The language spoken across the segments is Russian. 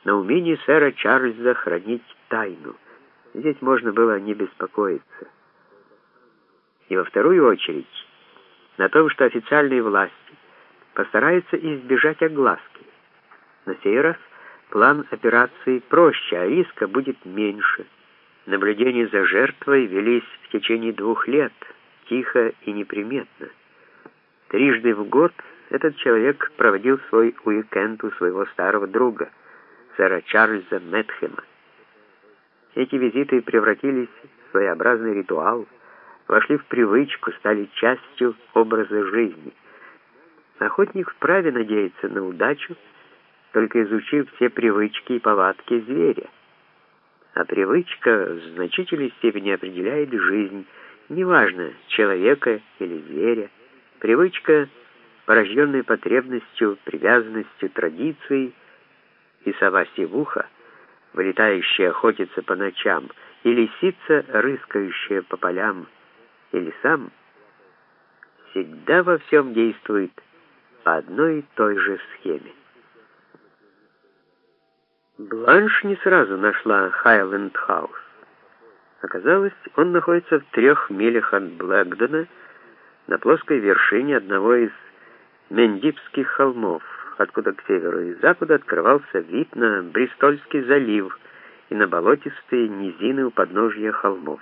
на умении сэра Чарльза хранить тайну. Здесь можно было не беспокоиться. И во вторую очередь на том, что официальные власти постараются избежать огласки. На сей раз план операции проще, а риска будет меньше. Наблюдения за жертвой велись в течение 2 лет, тихо и неприметно. 3 в год этот человек проводил свой уикенд у своего старого друга, сэра Чарльза Мэтхэма. Эти визиты превратились в своеобразный ритуал, вошли в привычку, стали частью образа жизни. Охотник вправе надеяться на удачу, только изучив все привычки и повадки зверя. А привычка в значительной степени определяет жизнь, неважно, человека или зверя. Привычка, порожденная потребностью, привязанностью, традицией, и сова-сивуха, вылетающая охотиться по ночам, и лисица, рыскающая по полям и лесам, всегда во всем действует по одной и той же схеме. Бланш не сразу нашла Хайленд-хаус. Оказалось, он находится в 3 милях от Блэкдона, на плоской вершине одного из Мендипских холмов, откуда к северу и западу открывался вид на Бристольский залив и на болотистые низины у подножья холмов.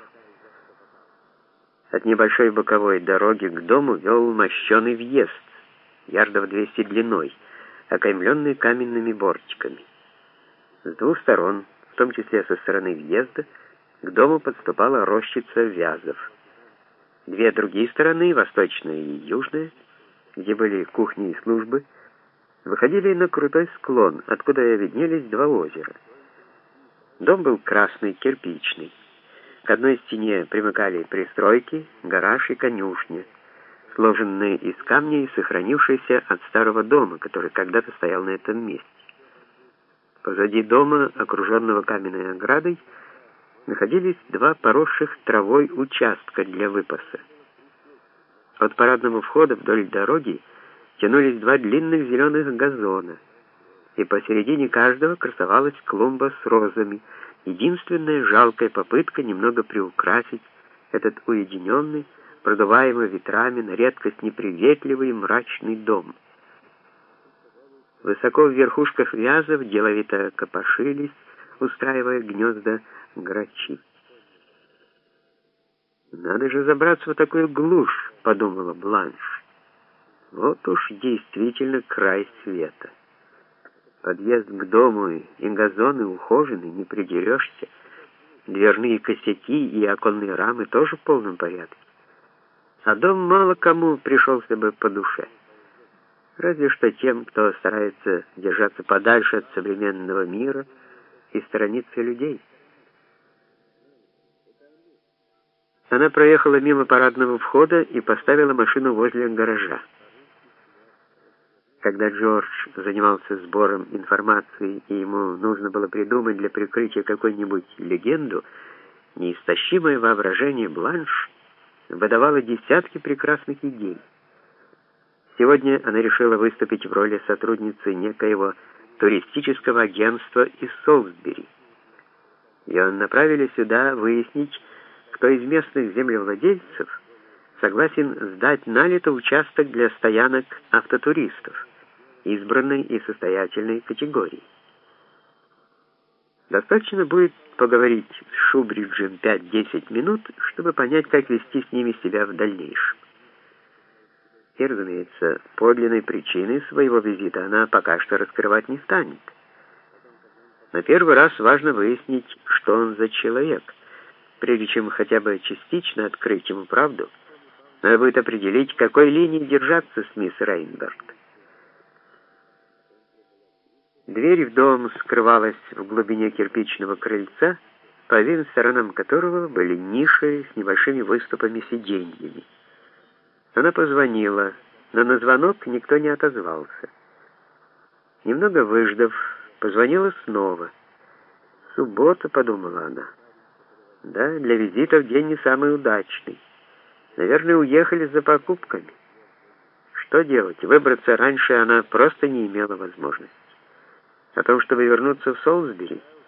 От небольшой боковой дороги к дому вел мощеный въезд, ярдов 200 длиной, окаймленный каменными бортиками. С 2 сторон, в том числе со стороны въезда, к дому подступала рощица вязов. 2 другие стороны, восточная и южная, где были кухни и службы, выходили на крутой склон, откуда виднелись 2 озера. Дом был красный, кирпичный. К одной стене примыкали пристройки, гараж и конюшня, сложенные из камня и сохранившиеся от старого дома, который когда-то стоял на этом месте. Позади дома, окруженного каменной оградой, находились 2 поросших травой участка для выпаса. От парадного входа вдоль дороги тянулись 2 длинных зеленых газона, и посередине каждого красовалась клумба с розами, единственная жалкая попытка немного приукрасить этот уединенный, продуваемый ветрами, на редкость неприветливый и мрачный дом. Высоко в верхушках вязов деловито копошились, устраивая гнезда грачи. «Надо же забраться в такую глушь», — подумала Бланш. «Вот уж действительно край света. Подъезд к дому и газоны ухожены, не придерешься. Дверные косяки и оконные рамы тоже в полном порядке. А дом мало кому пришелся бы по душе. Разве что тем, кто старается держаться подальше от современного мира и сторониться людей». Она проехала мимо парадного входа и поставила машину возле гаража. Когда Джордж занимался сбором информации, и ему нужно было придумать для прикрытия какую-нибудь легенду, неистощимое воображение Бланш выдавало десятки прекрасных идей. Сегодня она решила выступить в роли сотрудницы некоего туристического агентства из Солсбери. Ее направили сюда выяснить, кто из местных землевладельцев согласен сдать на лето участок для стоянок автотуристов, избранной и состоятельной категории. Достаточно будет поговорить с Шубриджем 5-10 минут, чтобы понять, как вести с ними себя в дальнейшем. И, разумеется, подлинной причины своего визита она пока что раскрывать не станет. На первый раз важно выяснить, что он за человек. Прежде чем хотя бы частично открыть ему правду, надо будет определить, какой линии держаться с мисс Рейнберг. Дверь в дом скрывалась в глубине кирпичного крыльца, по обеим сторонам которого были ниши с небольшими выступами сиденьями. Она позвонила, но на звонок никто не отозвался. Немного выждав, позвонила снова. «Суббота», — подумала она. Да, для визитов день не самый удачный. Наверное, уехали за покупками. Что делать? Выбраться раньше она просто не имела возможности. О том, чтобы вернуться в Солсбери?